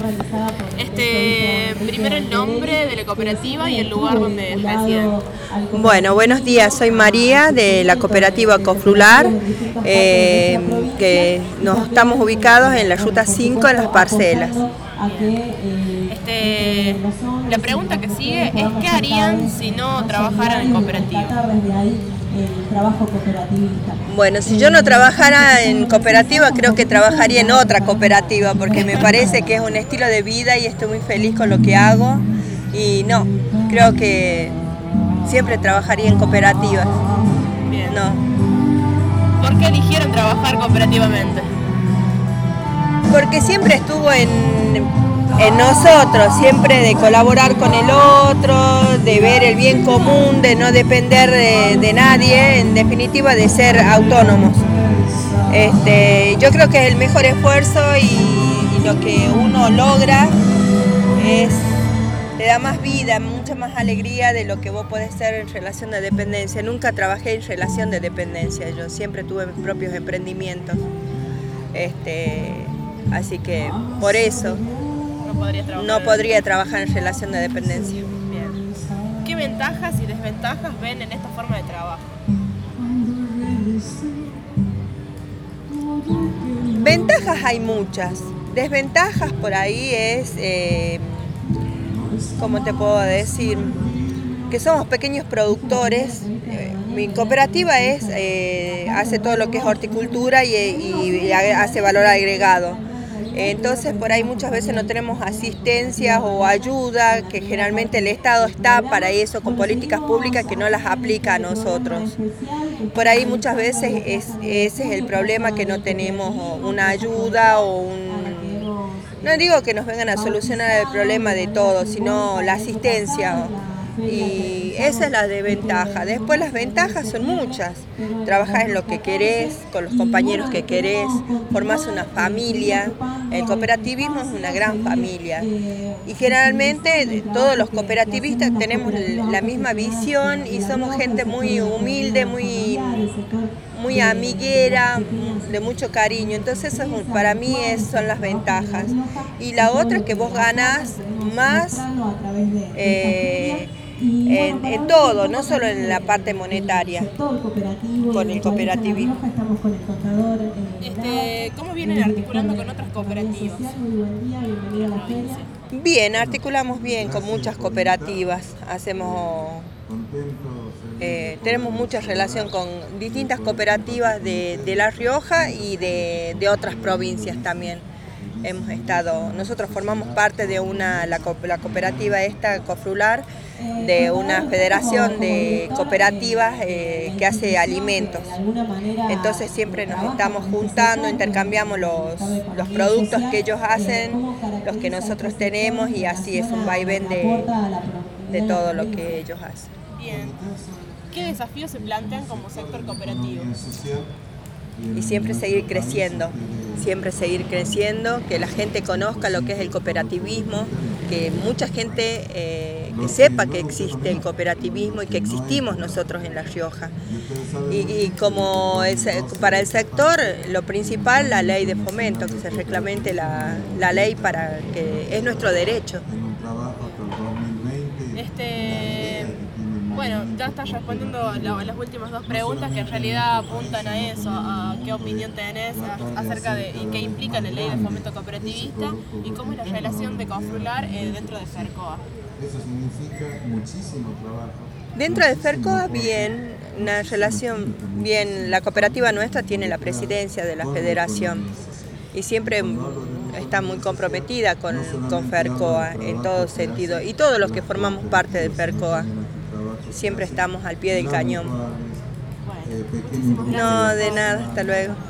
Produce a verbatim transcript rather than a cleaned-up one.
Este, primero el nombre de la cooperativa y el lugar donde residen. Bueno, buenos días, soy María de la cooperativa Cofrular, eh, que nos estamos ubicados en la ruta cinco en Las Parcelas. Este, la pregunta que sigue es ¿qué harían si no trabajaran en cooperativa? Bueno, si yo no trabajara en cooperativa, creo que trabajaría en otra cooperativa, porque me parece que es un estilo de vida y estoy muy feliz con lo que hago. Y no, creo que siempre trabajaría en cooperativas. Bien. No. ¿Por qué eligieron trabajar cooperativamente? Porque siempre estuvo en, en nosotros, siempre de colaborar con el otro, de ver el bien común, de no depender de, de nadie, en definitiva de ser autónomos. Este, yo creo que es el mejor esfuerzo y, y lo que uno logra es, te da más vida, mucha más alegría de lo que vos podés ser en relación de dependencia. Nunca trabajé en relación de dependencia, yo siempre tuve mis propios emprendimientos. Este, así que por eso no podría trabajar, no podría trabajar en relación de dependencia. Bien. ¿Qué ventajas y desventajas ven en esta forma de trabajo? Ventajas hay muchas, desventajas por ahí es, eh, ¿cómo te puedo decir? Que somos pequeños productores. Eh, mi cooperativa es, eh, hace todo lo que es horticultura y, y, y hace valor agregado. Entonces por ahí muchas veces no tenemos asistencias o ayuda, que generalmente el Estado está para eso, con políticas públicas que no las aplica a nosotros. Por ahí muchas veces es, ese es el problema, que no tenemos una ayuda o un... No digo que nos vengan a solucionar el problema de todo, sino la asistencia. Y esa es la desventaja. Después las ventajas son muchas. Trabajás en lo que querés, con los compañeros que querés, formás una familia. El cooperativismo es una gran familia. Y generalmente todos los cooperativistas tenemos la misma visión y somos gente muy humilde, muy, muy amiguera, de mucho cariño. Entonces eso es, para mí es, son las ventajas. Y la otra es que vos ganás más eh, En, en todo, no solo en la parte monetaria, con el cooperativismo. Este, ¿Cómo vienen articulando con otras cooperativas? Bien, articulamos bien con muchas cooperativas, hacemos, eh, tenemos mucha relación con distintas cooperativas de, de La Rioja y de, de otras provincias también. Hemos estado, nosotros formamos parte de una, la, la cooperativa esta, Cofrular, de una federación de cooperativas eh, que hace alimentos. Entonces siempre nos estamos juntando, intercambiamos los, los productos que ellos hacen, los que nosotros tenemos, y así es un vaivén de, de todo lo que ellos hacen. Bien. ¿Qué desafíos se plantean como sector cooperativo? Y siempre seguir creciendo, siempre seguir creciendo, que la gente conozca lo que es el cooperativismo, que mucha gente eh, que sepa que existe el cooperativismo y que existimos nosotros en La Rioja. Y, y como el, para el sector, lo principal, la ley de fomento, que se reglamente la, la ley para que es nuestro derecho. Este... Bueno, ya estás respondiendo las últimas dos preguntas que en realidad apuntan a eso, a qué opinión tenés acerca de y qué implica la ley de fomento cooperativista y cómo es la relación de Cofrular eh, dentro de FERCOA. Eso significa muchísimo trabajo. Dentro de FERCOA, bien, una relación bien, la cooperativa nuestra tiene la presidencia de la federación y siempre está muy comprometida con, con FERCOA en todo sentido, y todos los que formamos parte de FERCOA. Siempre estamos al pie del cañón. Bueno, no, de nada, hasta luego.